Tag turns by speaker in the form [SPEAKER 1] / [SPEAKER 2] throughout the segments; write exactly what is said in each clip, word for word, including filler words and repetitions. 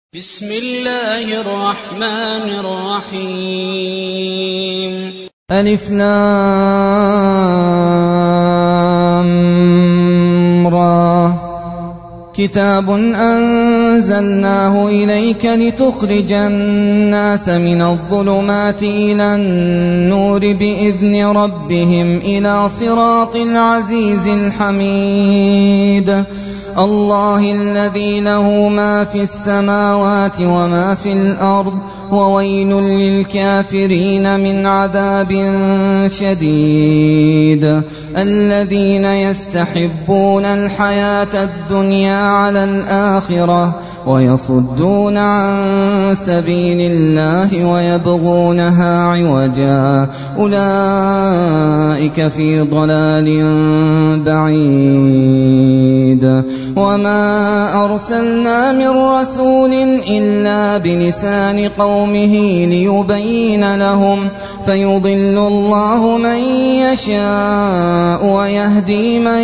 [SPEAKER 1] بسم الله الرحمن الرحيم.
[SPEAKER 2] ألف لام را كتاب أنزلناه إليك لتخرج الناس من الظلمات إلى النور بإذن ربهم إلى صراط العزيز الحميد الله الذي له ما في السماوات وما في الأرض وويل للكافرين من عذاب شديد الذين يستحبون الحياة الدنيا على الآخرة ويصدون عن سبيل الله ويبغونها عوجا أولئك في ضلال بعيد وما أرسلنا من رسول إلا بلسان قومه ليبين لهم فيضل الله من يشاء ويهدي من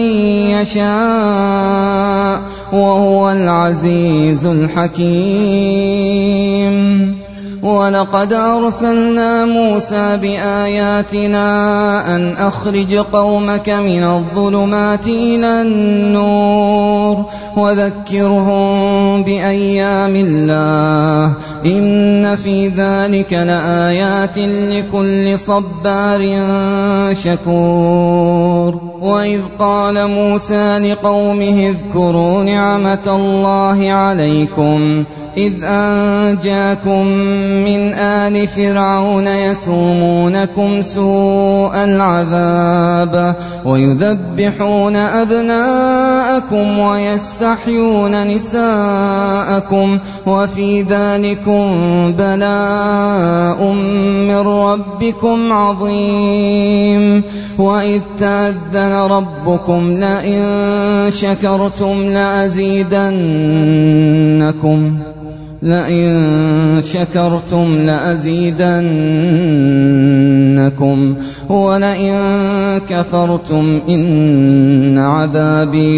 [SPEAKER 2] يشاء وهو العزيز الحكيم ولقد أرسلنا موسى بآياتنا أن أخرج قومك من الظلمات إلى النور وذكرهم بأيام الله إن في ذلك لآيات لكل صبار شكور وإذ قال موسى لقومه اذكروا نعمة الله عليكم إذ أنجاكم من آل فرعون يسومونكم سوء العذاب ويذبحون أبناءكم ويستحيون نساءكم وفي ذلكم بلاء من ربكم عظيم وإذ تأذن ربكم لئن شكرتم لأزيدنكم لئن شكرتم لأزيدنكم ولئن كفرتم إن عذابي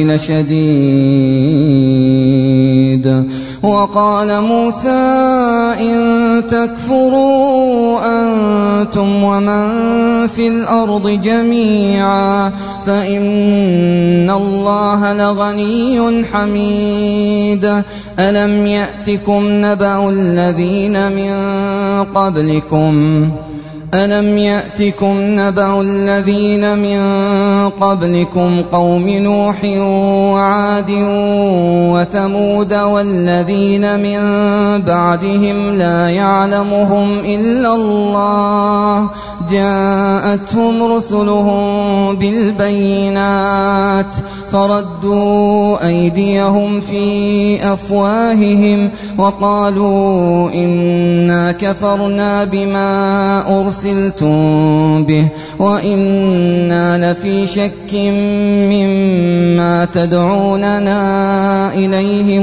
[SPEAKER 2] لشديد وقال موسى إن تكفروا أنتم ومن في الأرض جميعا فإن الله لغني حميد ألم يأتكم نبأ الذين من قبلكم ألم يأتكم نبأ الذين من قبلكم قوم نوح وعاد وثمود والذين من بعدهم لا يعلمهم إلا الله جاءتهم رسلهم بالبينات فردوا أيديهم في أفواههم وقالوا إنا كفرنا بما أرسلتم به وإنا لفي شك مما تدعوننا إليه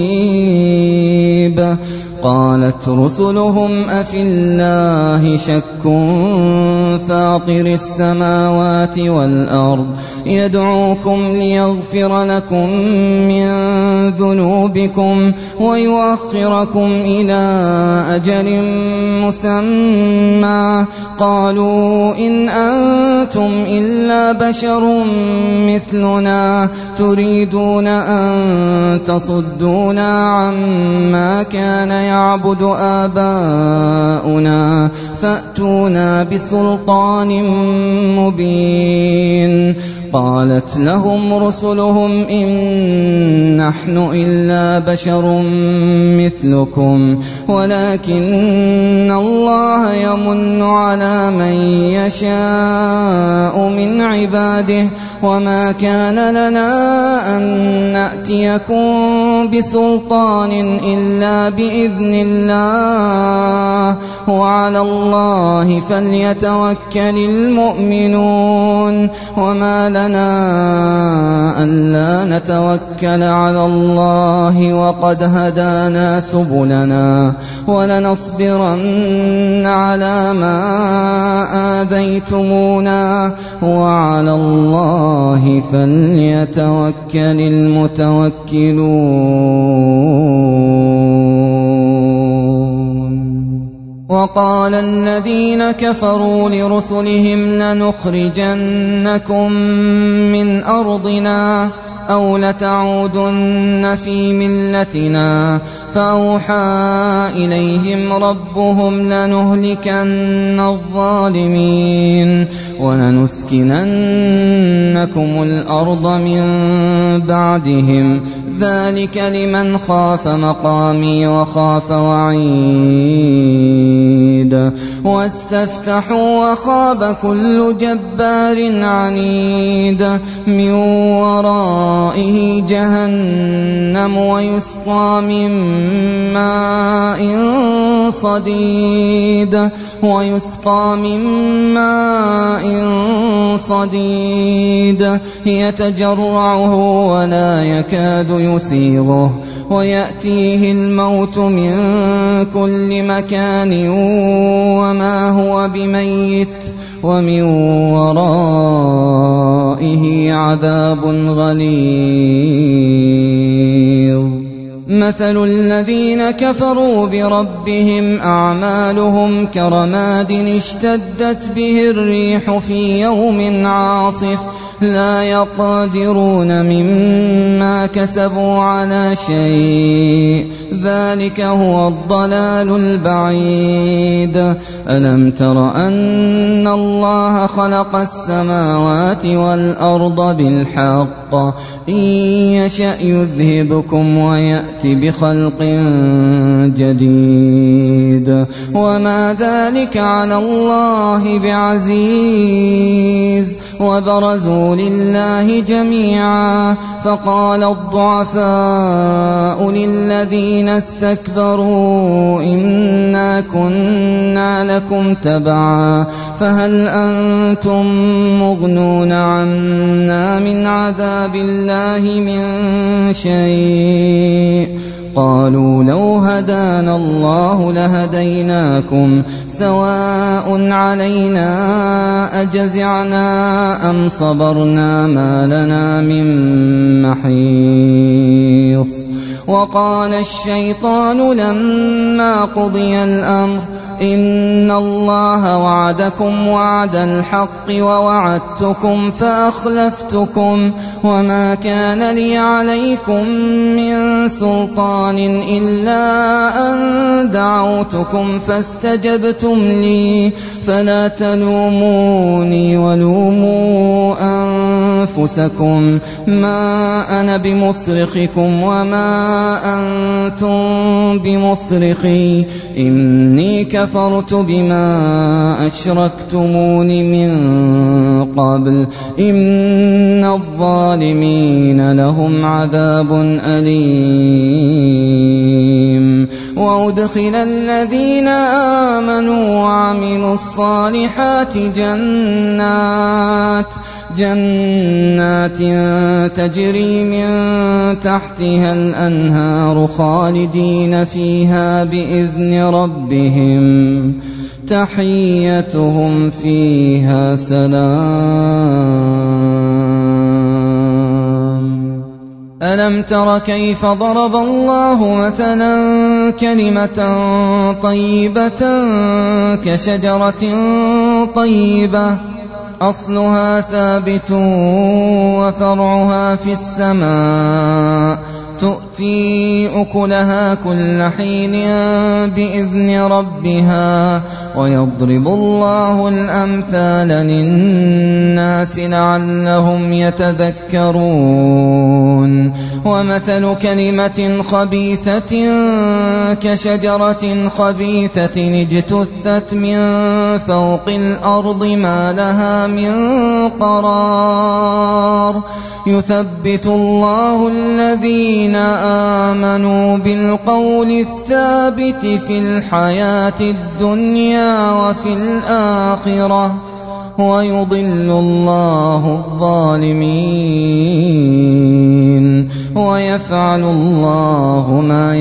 [SPEAKER 2] مريب قالت رسلهم أفي الله شك فاطر السماوات والأرض يدعوكم ليغفر لكم من ذنوبكم ويؤخركم إلى أجل مسمى قالوا إن أنتم إلا بشر مثلنا تريدون أن تصدونا عما كان يعبد آباؤنا فأتونا بسلطان مبين قالت لهم رسلهم إن نحن إلا بشر مثلكم ولكن الله يمن على من يشاء من عباده وما كان لنا أن نأتيكم بسلطان إلا بإذن الله وعلى الله فليتوكل المؤمنون وما لنا ألا نتوكل على الله وقد هدانا سبلنا ولنصبرن على ما آذيتمونا وعلى الله فليتوكل فليتوكل المتوكلون. وقال الذين كفروا لرسلهم لنخرجنكم من أرضنا أو لتعودن في ملتنا فأوحى إليهم ربهم لنهلكن الظالمين ولنسكننكم الأرض من بعدهم ذلك لمن خاف مقامي وخاف وعيد واستفتحوا وخاب كل جبار عنيد من ورائه جهنم ويسقى من ماء صديد ويسقى من ماء صديد يتجرعه ولا يكاد يسيغه ويأتيه الموت من كل مكان وما هو بميت ومن ورائه عذاب غليظ مثل الذين كفروا بربهم أعمالهم كرماد اشتدت به الريح في يوم عاصف لا يقدرون مما كسبوا على شيء ذلك هو الضلال البعيد ألم تر أن الله خلق السماوات والأرض بالحق إن يشأ يذهبكم ويأتي بخلق جديد وما ذلك على الله بعزيز وبرزوا لله جميعا فقال الضعفاء للذين استكبروا إنا كنا لكم تبعا فهل أنتم مغنون عنا من عذاب الله من شيء قالوا لو هدانا الله لهديناكم سواء علينا أجزعنا أم صبرنا ما لنا من محيص وقال الشيطان لما قضي الأمر إن الله وعدكم وعد الحق ووعدتكم فأخلفتكم وما كان لي عليكم من سلطان إلا أن دعوتكم فاستجبتم لي فلا تلوموني ولوموا أنفسكم ما أنا بمصرخكم وما أنتم بمصرخي إني كفرت بما أشركتمون من قبل إن الظالمين لهم عذاب أليم وأدخل الذين آمنوا وعملوا الصالحات جنات جنات تجري من تحتها الأنهار خالدين فيها بإذن ربهم تحيتهم فيها سلام ألم تر كيف ضرب الله مثلا كلمة طيبة كشجرة طيبة أصلها ثابت وفرعها في السماء تؤتي أكلها كل حين بإذن ربها ويضرب الله الأمثال للناس لعلهم يتذكرون ومثل كلمة خبيثة كشجرة خبيثة اجتثت من فوق الأرض ما لها من قرار يثبت الله الذين آمنوا بالقول الثابت في الحياة الدنيا وفي الآخرة ويضل الله الظالمين ويفعل الله ما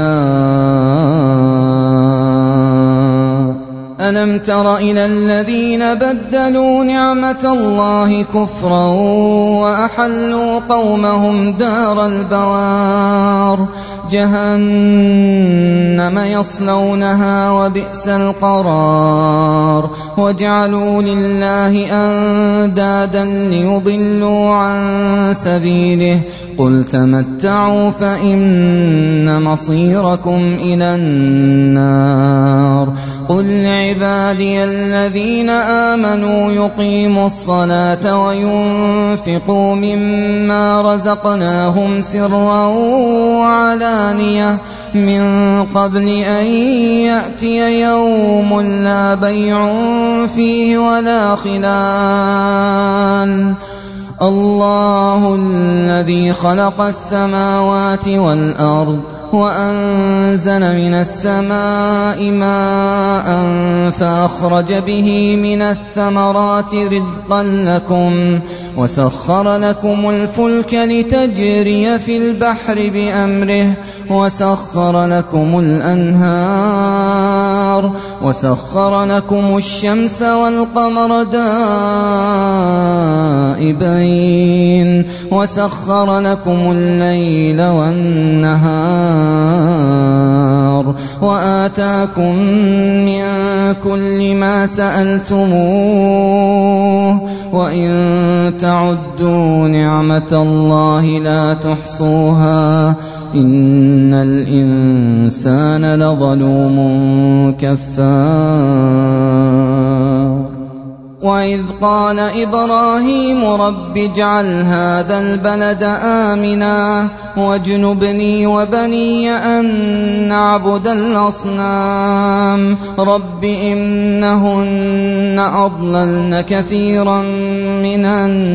[SPEAKER 2] يشاء ألم تر إلى الذين بدلوا نعمة الله كفرا وأحلوا قومهم دار البوار جهنم جهنم يصلونها وبئس القرار وجعلوا لله أندادا ليضلوا عن سبيله قل تمتعوا فإن مصيركم إلى النار قل لعبادي الذين آمنوا يقيموا الصلاة وينفقوا مما رزقناهم سرا وعلانية من قبل أن يأتي يوم لا بيع فيه ولا خلال الله الذي خلق السماوات والأرض وأنزل من السماء ماء فأخرج به من الثمرات رزقا لكم وسخر لكم الفلك لتجري في البحر بأمره وسخر لكم الأنهار وسخر لكم الشمس والقمر دائبين وسخر لكم الليل والنهار وآتاكم من كل ما سألتموه وإن تعدوا نعمة الله لا تحصوها إن الإنسان لظلوم كفار وإذ قال إبراهيم رب اجعل هذا البلد آمنا واجنبني وبني أن نعبد الأصنام رب إنهن أضللن كثيرا من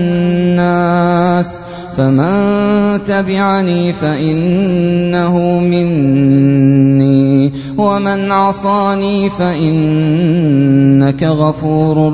[SPEAKER 2] الناس فمن تبعني فإنه مني ومن عصاني فإنك غفور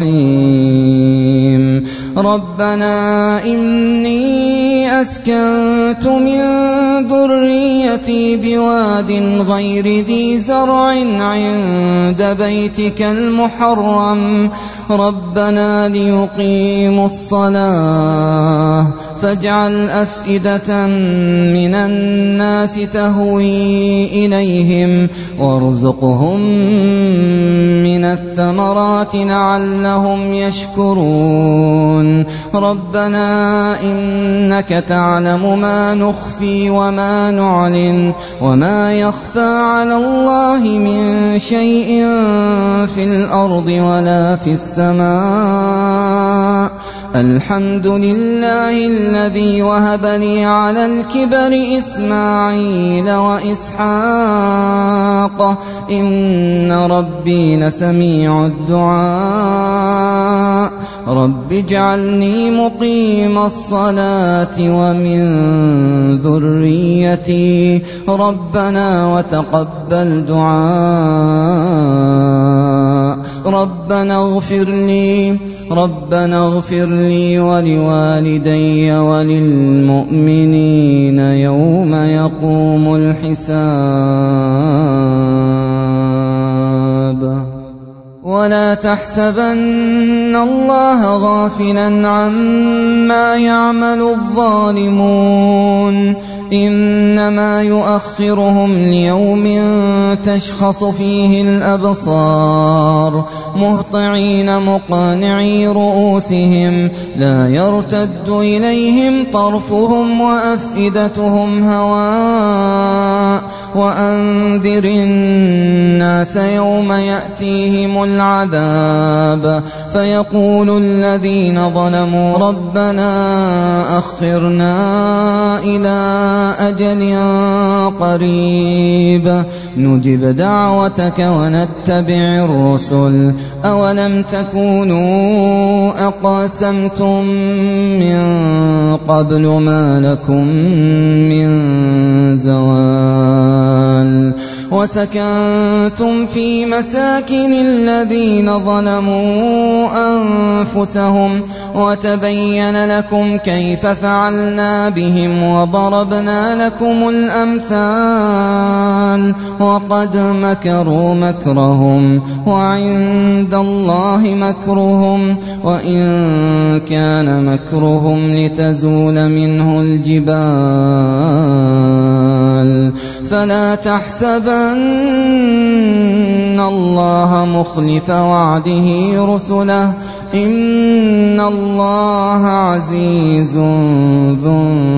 [SPEAKER 2] رحيم ربنا إني أسكنت من ذريتي بواد غير ذي زرع عند بيتك المحرم ربنا ليقيموا الصلاة فاجعل أفئدة من الناس تهوي إليهم وارزقهم من الثمرات لعلهم يشكرون ربنا إنك تعلم ما نخفي وما نعلن وما يخفى على الله من شيء في الأرض ولا في السماء الحمد لله الذي وهب لي على الكبر إسماعيل وإسحاق إن ربي لسميع الدعاء رب اجعلني مقيم الصلاة ومن ذريتي ربنا وتقبل دعاء ربنا اغفر لي ربنا اغفر لي ولوالدي وللمؤمنين يوم يقوم الحساب ولا تحسبن الله غافلا عما يعمل الظالمون إنما يؤخرهم ليوم تشخص فيه الأبصار مهطعين مقانعي رؤوسهم لا يرتد إليهم طرفهم وأفئدتهم هواء وأنذر الناس يوم يأتيهم العذاب فيقول الذين ظلموا ربنا أخرنا إلى أجل قريب نجب دعوتك ونتبع الرسل أولم تكونوا أقسمتم من قبل ما لكم من زوال وسكنتم في مساكن الذين ظلموا أنفسهم وتبين لكم كيف فعلنا بهم وضربنا لكم الأمثال وقد مكروا مكرهم وعند الله مكرهم وإن كان مكرهم لتزول منه الجبال فلا تحسبن الله مخلف وعده رسله إن الله عزيز ذو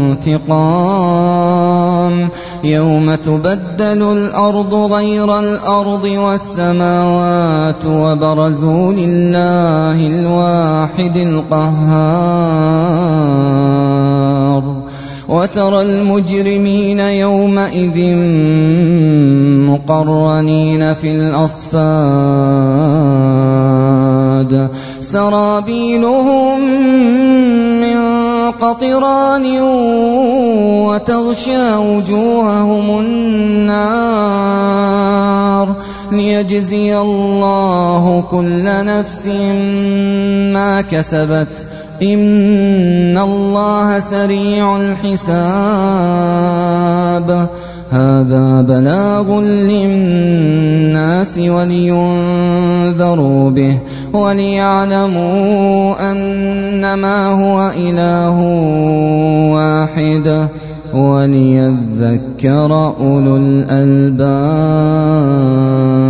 [SPEAKER 2] انتقام يوم تبدل الأرض غير الأرض والسماوات وبرزوا لله الواحد القهار وترى المجرمين يومئذ مقرنين في الأصفاد سرابيلهم من قطران وتغشى وجوههم النار ليجزي الله كل نفس ما كسبت إن الله سريع الحساب هذا بلاغ للناس ولينذروا به وليعلموا أنما هو إله واحد وليذكر أولو الألباب.